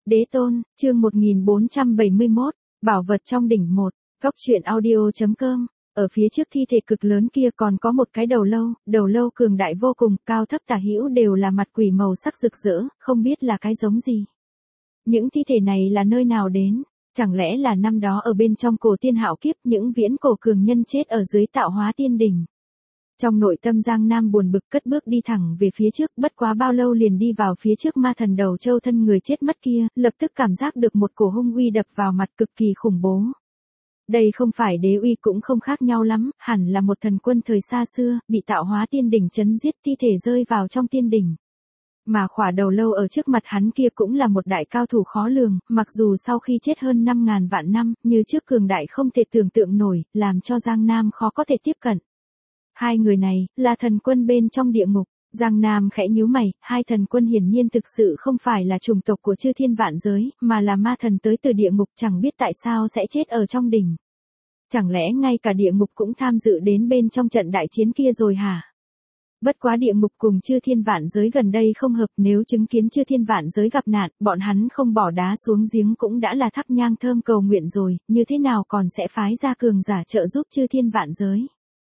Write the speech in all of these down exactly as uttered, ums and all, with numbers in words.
Đế tôn, chương một nghìn bốn trăm bảy mươi mốt, bảo vật trong đỉnh một, góc truyện audio.com. Ở phía trước thi thể cực lớn kia còn có một cái đầu lâu, đầu lâu cường đại vô cùng, cao thấp tả hữu đều là mặt quỷ màu sắc rực rỡ, không biết là cái giống gì. Những thi thể này là nơi nào đến? Chẳng lẽ là năm đó ở bên trong cổ tiên hạo kiếp những viễn cổ cường nhân chết ở dưới tạo hóa tiên đỉnh? Trong nội tâm Giang Nam buồn bực cất bước đi thẳng về phía trước, bất quá bao lâu liền đi vào phía trước ma thần đầu châu thân người chết mất kia, lập tức cảm giác được một cổ hung uy đập vào mặt cực kỳ khủng bố. Đây không phải đế uy cũng không khác nhau lắm, hẳn là một thần quân thời xa xưa, bị tạo hóa tiên đỉnh chấn giết, thi thể rơi vào trong tiên đỉnh. Mà khỏa đầu lâu ở trước mặt hắn kia cũng là một đại cao thủ khó lường, mặc dù sau khi chết hơn năm ngàn vạn năm, như trước cường đại không thể tưởng tượng nổi, làm cho Giang Nam khó có thể tiếp cận. Hai người này, là thần quân bên trong địa ngục. Giang Nam khẽ nhíu mày, hai thần quân hiển nhiên thực sự không phải là chủng tộc của chư thiên vạn giới, mà là ma thần tới từ địa ngục, chẳng biết tại sao sẽ chết ở trong đỉnh. Chẳng lẽ ngay cả địa ngục cũng tham dự đến bên trong trận đại chiến kia rồi hả? Bất quá địa ngục cùng chư thiên vạn giới gần đây không hợp, nếu chứng kiến chư thiên vạn giới gặp nạn, bọn hắn không bỏ đá xuống giếng cũng đã là thắp nhang thơm cầu nguyện rồi, như thế nào còn sẽ phái ra cường giả trợ giúp chư thiên vạn giới?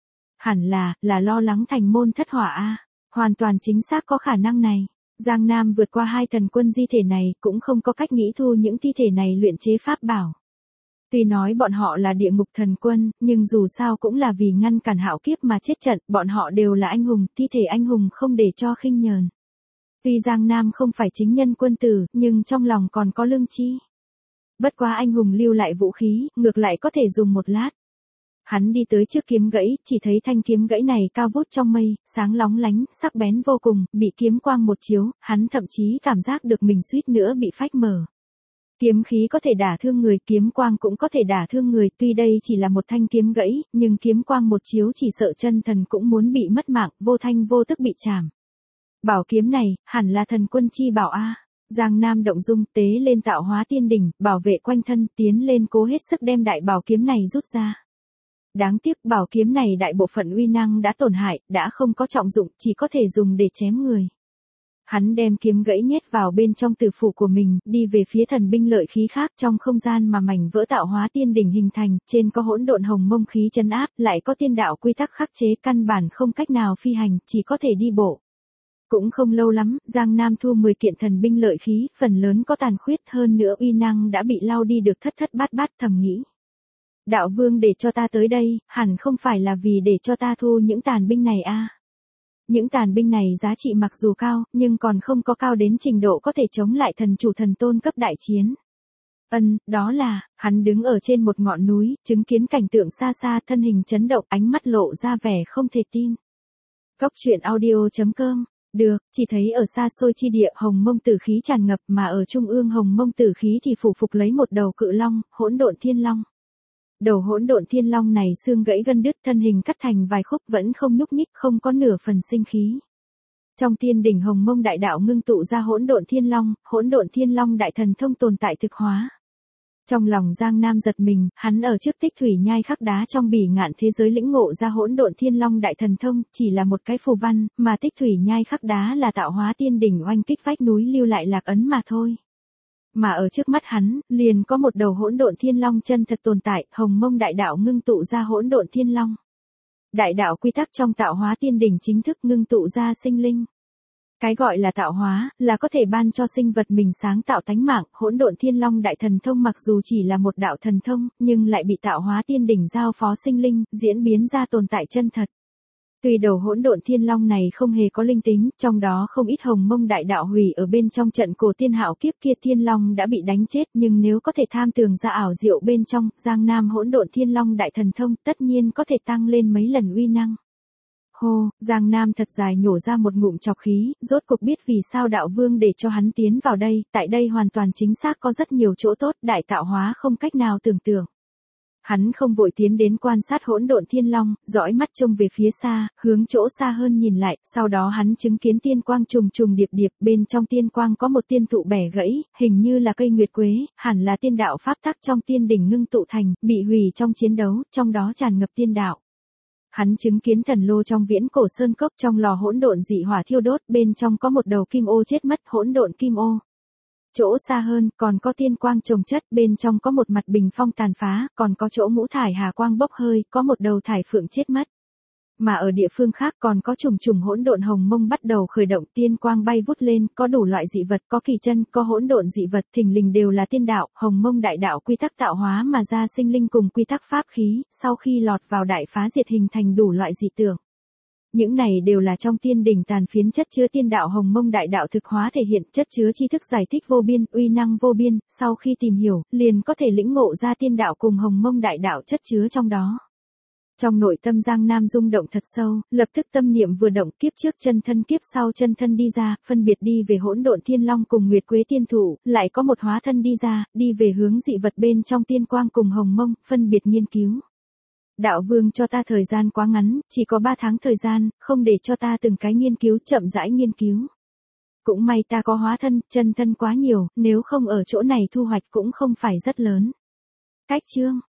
Hẳn là, là lo lắng thành môn thất hỏa a. Hoàn toàn chính xác có khả năng này. Giang Nam vượt qua hai thần quân di thể này, cũng không có cách nghĩ thu những thi thể này luyện chế pháp bảo. Tuy nói bọn họ là địa ngục thần quân, nhưng dù sao cũng là vì ngăn cản hạo kiếp mà chết trận, bọn họ đều là anh hùng, thi thể anh hùng không để cho khinh nhờn. Tuy Giang Nam không phải chính nhân quân tử, nhưng trong lòng còn có lương tri. Bất quá anh hùng lưu lại vũ khí, ngược lại có thể dùng một lát. Hắn đi tới trước kiếm gãy, chỉ thấy thanh kiếm gãy này cao vút trong mây, sáng lóng lánh, sắc bén vô cùng, bị kiếm quang một chiếu, hắn thậm chí cảm giác được mình suýt nữa bị phách mở. Kiếm khí có thể đả thương người, kiếm quang cũng có thể đả thương người, tuy đây chỉ là một thanh kiếm gãy, nhưng kiếm quang một chiếu chỉ sợ chân thần cũng muốn bị mất mạng, vô thanh vô tức bị chảm. Bảo kiếm này, hẳn là thần quân chi bảo a. Giang Nam động dung, tế lên tạo hóa tiên đỉnh, bảo vệ quanh thân, tiến lên cố hết sức đem đại bảo kiếm này rút ra. Đáng tiếc bảo kiếm này đại bộ phận uy năng đã tổn hại, đã không có trọng dụng, chỉ có thể dùng để chém người. Hắn đem kiếm gãy nhét vào bên trong tử phủ của mình, đi về phía thần binh lợi khí khác trong không gian mà mảnh vỡ tạo hóa tiên đỉnh hình thành, trên có hỗn độn hồng mông khí trấn áp, lại có tiên đạo quy tắc khắc chế, căn bản không cách nào phi hành, chỉ có thể đi bộ. Cũng không lâu lắm, Giang Nam thu mười kiện thần binh lợi khí, phần lớn có tàn khuyết, hơn nữa uy năng đã bị lau đi được thất thất bát bát, thầm nghĩ. Đạo vương để cho ta tới đây, hẳn không phải là vì để cho ta thu những tàn binh này a. Những tàn binh này giá trị mặc dù cao, nhưng còn không có cao đến trình độ có thể chống lại thần chủ thần tôn cấp đại chiến. Ân, đó là, hắn đứng ở trên một ngọn núi, chứng kiến cảnh tượng xa xa, thân hình chấn động, ánh mắt lộ ra vẻ không thể tin. Góc truyện audio.com. Được, chỉ thấy ở xa xôi chi địa hồng mông tử khí tràn ngập, mà ở trung ương hồng mông tử khí thì phủ phục lấy một đầu cự long, hỗn độn thiên long. Đầu hỗn độn thiên long này xương gãy gân đứt, thân hình cắt thành vài khúc, vẫn không nhúc nhích, không có nửa phần sinh khí. Trong tiên đỉnh hồng mông đại đạo ngưng tụ ra hỗn độn thiên long, hỗn độn thiên long đại thần thông tồn tại thực hóa. Trong lòng Giang Nam giật mình, hắn ở trước tích thủy nhai khắc đá trong bỉ ngạn thế giới lĩnh ngộ ra hỗn độn thiên long đại thần thông, chỉ là một cái phù văn, mà tích thủy nhai khắc đá là tạo hóa tiên đỉnh oanh kích vách núi lưu lại lạc ấn mà thôi. Mà ở trước mắt hắn, liền có một đầu hỗn độn thiên long chân thật tồn tại, hồng mông đại đạo ngưng tụ ra hỗn độn thiên long. Đại đạo quy tắc trong tạo hóa tiên đỉnh chính thức ngưng tụ ra sinh linh. Cái gọi là tạo hóa, là có thể ban cho sinh vật mình sáng tạo tánh mạng, hỗn độn thiên long đại thần thông mặc dù chỉ là một đạo thần thông, nhưng lại bị tạo hóa tiên đỉnh giao phó sinh linh, diễn biến ra tồn tại chân thật. Tuy đầu hỗn độn thiên long này không hề có linh tính, trong đó không ít hồng mông đại đạo hủy ở bên trong trận cổ tiên hạo kiếp kia, thiên long đã bị đánh chết, nhưng nếu có thể tham tường ra ảo diệu bên trong, Giang Nam hỗn độn thiên long đại thần thông, tất nhiên có thể tăng lên mấy lần uy năng. Hô, Giang Nam thật dài nhổ ra một ngụm trọc khí, rốt cuộc biết vì sao đạo vương để cho hắn tiến vào đây, tại đây hoàn toàn chính xác có rất nhiều chỗ tốt, đại tạo hóa không cách nào tưởng tượng. Hắn không vội tiến đến quan sát hỗn độn thiên long, dõi mắt trông về phía xa, hướng chỗ xa hơn nhìn lại, sau đó hắn chứng kiến tiên quang trùng trùng điệp điệp, bên trong tiên quang có một tiên thụ bẻ gãy, hình như là cây nguyệt quế, hẳn là tiên đạo pháp tắc trong tiên đỉnh ngưng tụ thành, bị hủy trong chiến đấu, trong đó tràn ngập tiên đạo. Hắn chứng kiến thần lô trong viễn cổ sơn cốc, trong lò hỗn độn dị hỏa thiêu đốt, bên trong có một đầu kim ô chết mất, hỗn độn kim ô. Chỗ xa hơn, còn có tiên quang chồng chất, bên trong có một mặt bình phong tàn phá, còn có chỗ ngũ thải hà quang bốc hơi, có một đầu thải phượng chết mất. Mà ở địa phương khác còn có trùng trùng hỗn độn hồng mông bắt đầu khởi động, tiên quang bay vút lên, có đủ loại dị vật, có kỳ chân, có hỗn độn dị vật, thình lình đều là tiên đạo, hồng mông đại đạo quy tắc tạo hóa mà ra sinh linh cùng quy tắc pháp khí, sau khi lọt vào đại phá diệt hình thành đủ loại dị tượng. Những này đều là trong tiên đỉnh tàn phiến chất chứa tiên đạo hồng mông đại đạo thực hóa thể hiện, chất chứa tri thức giải thích vô biên, uy năng vô biên, sau khi tìm hiểu, liền có thể lĩnh ngộ ra tiên đạo cùng hồng mông đại đạo chất chứa trong đó. Trong nội tâm Giang Nam rung động thật sâu, lập tức tâm niệm vừa động, kiếp trước chân thân kiếp sau chân thân đi ra, phân biệt đi về hỗn độn thiên long cùng nguyệt quế tiên thủ, lại có một hóa thân đi ra, đi về hướng dị vật bên trong tiên quang cùng hồng mông, phân biệt nghiên cứu. Đạo vương cho ta thời gian quá ngắn, chỉ có ba tháng thời gian, không để cho ta từng cái nghiên cứu, chậm rãi nghiên cứu. Cũng may ta có hóa thân, chân thân quá nhiều, nếu không ở chỗ này thu hoạch cũng không phải rất lớn. Cách chương